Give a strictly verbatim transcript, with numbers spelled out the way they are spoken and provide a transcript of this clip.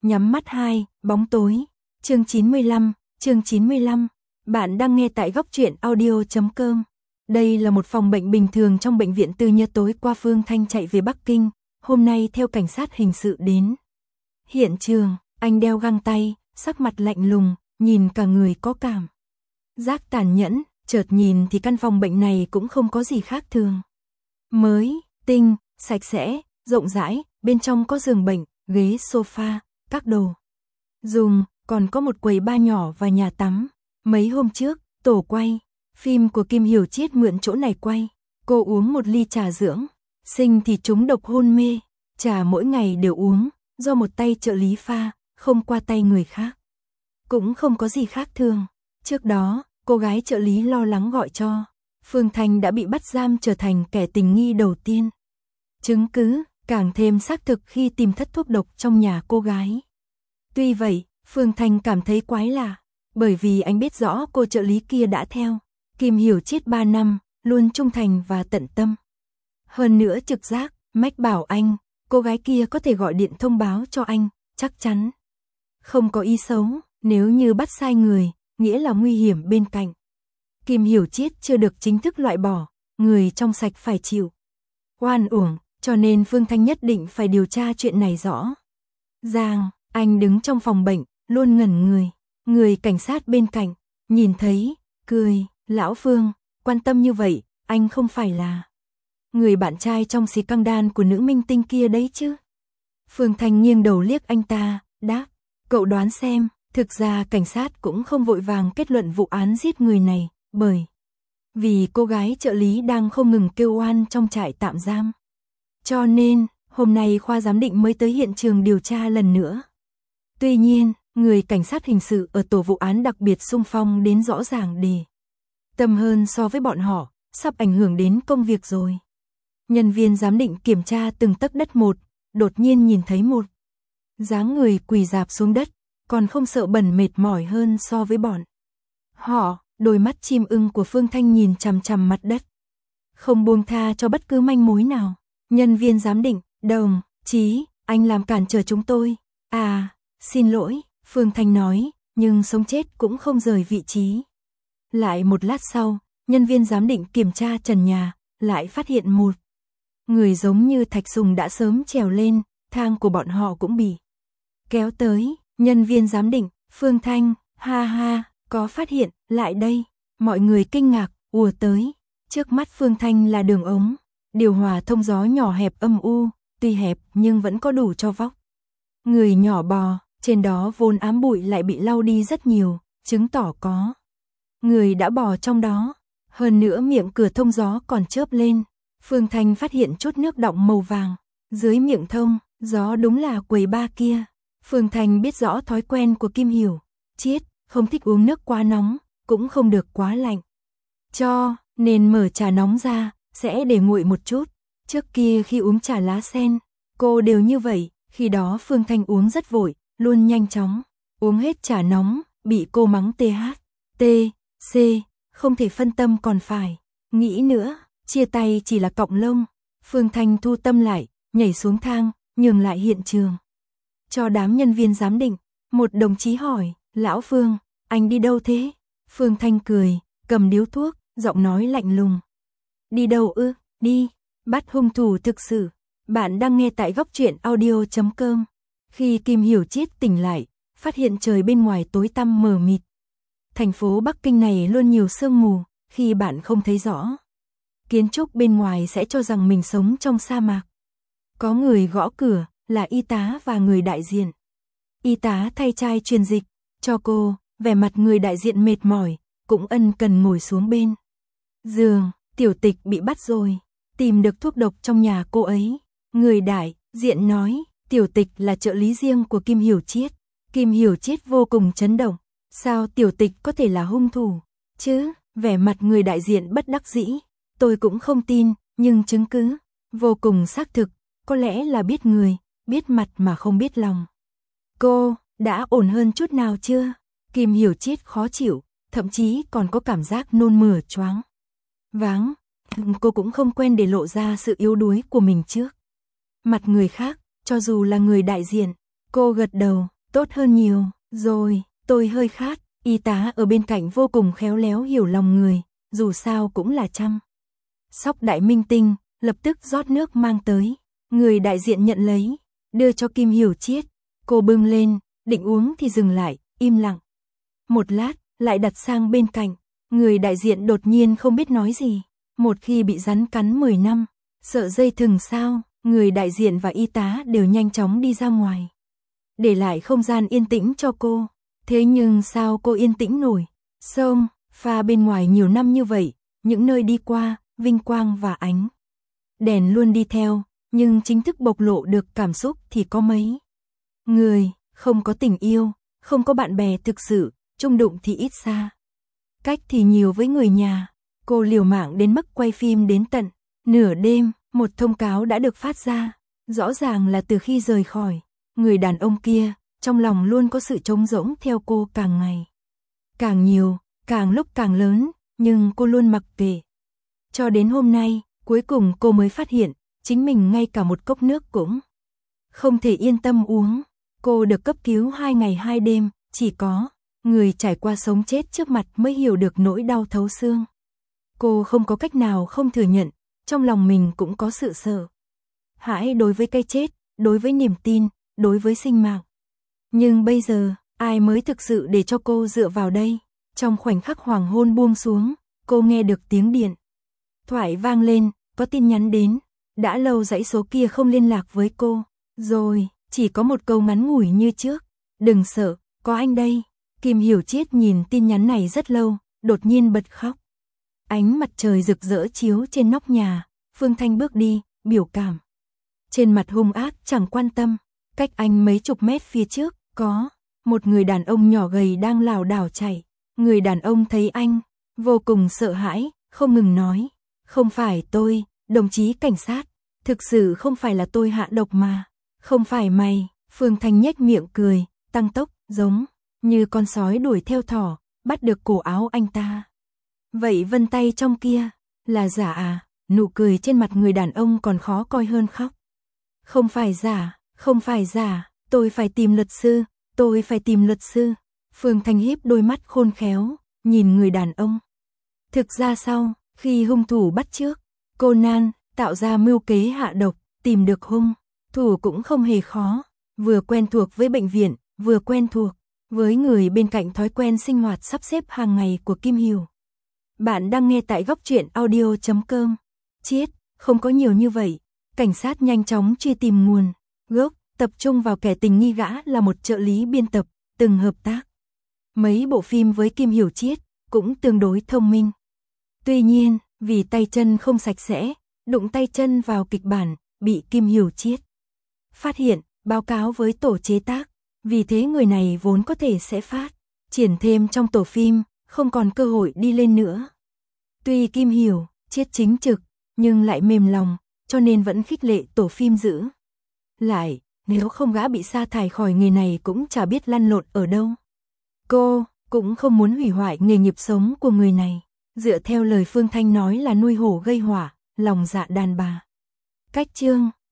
Nhắm mắt hai, bóng tối. Chương chín mươi lăm, chương chín mươi lăm. Bạn đang nghe tại góc truyện audio chấm com. Đây là một phòng bệnh bình thường trong bệnh viện tư nhân. Tối qua Phương Thanh chạy về Bắc Kinh, hôm nay theo cảnh sát hình sự đến hiện trường. Anh đeo găng tay, sắc mặt lạnh lùng, nhìn cả người có cảm giác tàn nhẫn. Chợt nhìn thì căn phòng bệnh này cũng không có gì khác thường. Mới, tinh, sạch sẽ, rộng rãi, bên trong có giường bệnh, ghế sofa, các đồ dùng, còn có một quầy bar nhỏ và nhà tắm. Mấy hôm trước, tổ quay phim của Kim Hiểu Chiết mượn chỗ này quay. Cô uống một ly trà dưỡng sinh thì trúng độc hôn mê. Trà mỗi ngày đều uống, do một tay trợ lý pha, không qua tay người khác. Cũng không có gì khác thường. Trước đó, cô gái trợ lý lo lắng gọi cho Phương Thanh đã bị bắt giam trở thành kẻ tình nghi đầu tiên. Chứng cứ càng thêm xác thực khi tìm thất thuốc độc trong nhà cô gái. Tuy vậy, Phương Thanh cảm thấy quái lạ, bởi vì anh biết rõ cô trợ lý kia đã theo Kim Hiểu Chiết ba năm, luôn trung thành và tận tâm. Hơn nữa trực giác, mách bảo anh, cô gái kia có thể gọi điện thông báo cho anh, chắc chắn không có ý xấu, nếu như bắt sai người, nghĩa là nguy hiểm bên cạnh. Kim Hiểu Chiết chưa được chính thức loại bỏ, người trong sạch phải chịu oan uổng, cho nên Phương Thanh nhất định phải điều tra chuyện này rõ ràng. Anh đứng trong phòng bệnh, luôn ngẩn người. Người cảnh sát bên cạnh, nhìn thấy, cười, lão Phương, quan tâm như vậy, anh không phải là người bạn trai trong xì căng đan của nữ minh tinh kia đấy chứ? Phương Thanh nghiêng đầu liếc anh ta, đáp, cậu đoán xem. Thực ra cảnh sát cũng không vội vàng kết luận vụ án giết người này, bởi vì cô gái trợ lý đang không ngừng kêu oan trong trại tạm giam. Cho nên, hôm nay khoa giám định mới tới hiện trường điều tra lần nữa. Tuy nhiên, người cảnh sát hình sự ở tổ vụ án đặc biệt xung phong đến rõ ràng đề tâm hơn so với bọn họ, sắp ảnh hưởng đến công việc rồi. Nhân viên giám định kiểm tra từng tấc đất một, đột nhiên nhìn thấy một dáng người quỳ rạp xuống đất, còn không sợ bẩn mệt mỏi hơn so với bọn họ. Đôi mắt chim ưng của Phương Thanh nhìn chằm chằm mặt đất, không buông tha cho bất cứ manh mối nào. Nhân viên giám định, đồng chí, anh làm cản trở chúng tôi. À, xin lỗi, Phương Thanh nói, nhưng sống chết cũng không rời vị trí. Lại một lát sau, nhân viên giám định kiểm tra trần nhà, lại phát hiện một người giống như Thạch Sùng đã sớm trèo lên, thang của bọn họ cũng bị kéo tới. Nhân viên giám định, Phương Thanh, ha ha, có phát hiện, lại đây. Mọi người kinh ngạc, ùa tới. Trước mắt Phương Thanh là đường ống, điều hòa thông gió nhỏ hẹp âm u, tuy hẹp nhưng vẫn có đủ cho vóc người nhỏ bò, trên đó vốn ám bụi lại bị lau đi rất nhiều, chứng tỏ có người đã bò trong đó. Hơn nữa miệng cửa thông gió còn chớp lên. Phương Thanh phát hiện chút nước đọng màu vàng dưới miệng thông gió, đúng là quầy bar kia. Phương Thanh biết rõ thói quen của Kim Hiểu Chiết, không thích uống nước quá nóng, cũng không được quá lạnh. Cho nên mở trà nóng ra, sẽ để nguội một chút. Trước kia khi uống trà lá sen, cô đều như vậy. Khi đó Phương Thanh uống rất vội, luôn nhanh chóng uống hết trà nóng, bị cô mắng tê hát, tê, xê, không thể phân tâm còn phải nghĩ nữa. Chia tay chỉ là cọng lông. Phương Thanh thu tâm lại, nhảy xuống thang, nhường lại hiện trường cho đám nhân viên giám định. Một đồng chí hỏi, lão Phương, anh đi đâu thế? Phương Thanh cười, cầm điếu thuốc, giọng nói lạnh lùng. Đi đâu ư? Đi, bắt hung thủ thực sự. Bạn đang nghe tại góc truyện audio chấm com. Khi Kim Hiểu Chiết tỉnh lại, phát hiện trời bên ngoài tối tăm mờ mịt. Thành phố Bắc Kinh này luôn nhiều sương mù, khi bạn không thấy rõ kiến trúc bên ngoài sẽ cho rằng mình sống trong sa mạc. Có người gõ cửa, là y tá và người đại diện. Y tá thay chai truyền dịch cho cô, vẻ mặt người đại diện mệt mỏi, cũng ân cần ngồi xuống bên giường. Tiểu Tịch bị bắt rồi, tìm được thuốc độc trong nhà cô ấy. Người đại diện nói, Tiểu Tịch là trợ lý riêng của Kim Hiểu Chiết. Kim Hiểu Chiết vô cùng chấn động, sao Tiểu Tịch có thể là hung thủ chứ? Vẻ mặt người đại diện bất đắc dĩ, tôi cũng không tin, nhưng chứng cứ vô cùng xác thực, có lẽ là biết người, biết mặt mà không biết lòng. Cô đã ổn hơn chút nào chưa? Kim Hiểu Chiết khó chịu, thậm chí còn có cảm giác nôn mửa choáng váng. Cô cũng không quen để lộ ra sự yếu đuối của mình trước mặt người khác, cho dù là người đại diện. Cô gật đầu, Tốt hơn nhiều, rồi, tôi hơi khát, y tá ở bên cạnh vô cùng khéo léo hiểu lòng người, dù sao cũng là chăm sóc đại minh tinh, lập tức rót nước mang tới. Người đại diện nhận lấy, đưa cho Kim Hiểu Chiết, cô bưng lên, định uống thì dừng lại, im lặng. Một lát, lại đặt sang bên cạnh, người đại diện đột nhiên không biết nói gì. Một khi bị rắn cắn mười năm, sợ dây thừng sao, người đại diện và y tá đều nhanh chóng đi ra ngoài. Để lại không gian yên tĩnh cho cô. Thế nhưng sao cô yên tĩnh nổi? Sông, pha bên ngoài nhiều năm như vậy, những nơi đi qua, vinh quang và ánh đèn luôn đi theo, nhưng chính thức bộc lộ được cảm xúc thì có mấy người, không có tình yêu, không có bạn bè thực sự, chung đụng thì ít xa. Cách thì nhiều với người nhà. Cô liều mạng đến mức quay phim đến tận nửa đêm, một thông cáo đã được phát ra. Rõ ràng là từ khi rời khỏi, người đàn ông kia, trong lòng luôn có sự trống rỗng theo cô càng ngày càng nhiều, càng lúc càng lớn, nhưng cô luôn mặc kệ. Cho đến hôm nay, cuối cùng cô mới phát hiện, chính mình ngay cả một cốc nước cũng không thể yên tâm uống. Cô được cấp cứu hai ngày hai đêm, chỉ có người trải qua sống chết trước mặt mới hiểu được nỗi đau thấu xương. Cô không có cách nào không thừa nhận, trong lòng mình cũng có sự sợ hãi đối với cái chết, đối với niềm tin, đối với sinh mạng. Nhưng bây giờ, ai mới thực sự để cho cô dựa vào đây? Trong khoảnh khắc hoàng hôn buông xuống, cô nghe được tiếng điện thoại vang lên, có tin nhắn đến. Đã lâu dãy số kia không liên lạc với cô. Rồi, chỉ có một câu ngắn ngủi như trước. Đừng sợ, có anh đây. Kim Hiểu Chiết nhìn tin nhắn này rất lâu, đột nhiên bật khóc. Ánh mặt trời rực rỡ chiếu trên nóc nhà, Phương Thanh bước đi, biểu cảm trên mặt hung ác chẳng quan tâm. Cách anh mấy chục mét phía trước, có một người đàn ông nhỏ gầy đang lảo đảo chạy. Người đàn ông thấy anh, vô cùng sợ hãi, không ngừng nói. Không phải tôi, đồng chí cảnh sát, thực sự không phải là tôi hạ độc mà. Không phải mày. Phương Thanh nhếch miệng cười, tăng tốc, giống như con sói đuổi theo thỏ, bắt được cổ áo anh ta. Vậy vân tay trong kia, là giả à? Nụ cười trên mặt người đàn ông còn khó coi hơn khóc. Không phải giả, không phải giả, tôi phải tìm luật sư, tôi phải tìm luật sư. Phương Thanh híp đôi mắt khôn khéo, nhìn người đàn ông. Thực ra sau, khi hung thủ bắt trước, Conan tạo ra mưu kế hạ độc, tìm được hung thủ cũng không hề khó. Vừa quen thuộc với bệnh viện, vừa quen thuộc với người bên cạnh thói quen sinh hoạt sắp xếp hàng ngày của Kim Hiểu. Bạn đang nghe tại góc truyện audio chấm com. Chiết, không có nhiều như vậy. Cảnh sát nhanh chóng truy tìm nguồn gốc, tập trung vào kẻ tình nghi. Gã là một trợ lý biên tập, từng hợp tác mấy bộ phim với Kim Hiểu Chiết, cũng tương đối thông minh. Tuy nhiên, vì tay chân không sạch sẽ, đụng tay chân vào kịch bản, bị Kim Hiểu Chiết phát hiện, báo cáo với tổ chế tác. Vì thế người này vốn có thể sẽ phát triển thêm trong tổ phim, không còn cơ hội đi lên nữa. Tuy Kim Hiểu Chiết chính trực, nhưng lại mềm lòng, cho nên vẫn khích lệ tổ phim giữ lại. Nếu không gã bị sa thải khỏi nghề này cũng chả biết lăn lộn ở đâu. Cô cũng không muốn hủy hoại nghề nghiệp sống của người này. Dựa theo lời Phương Thanh nói là nuôi hổ gây hỏa, lòng dạ đàn bà. Cách chương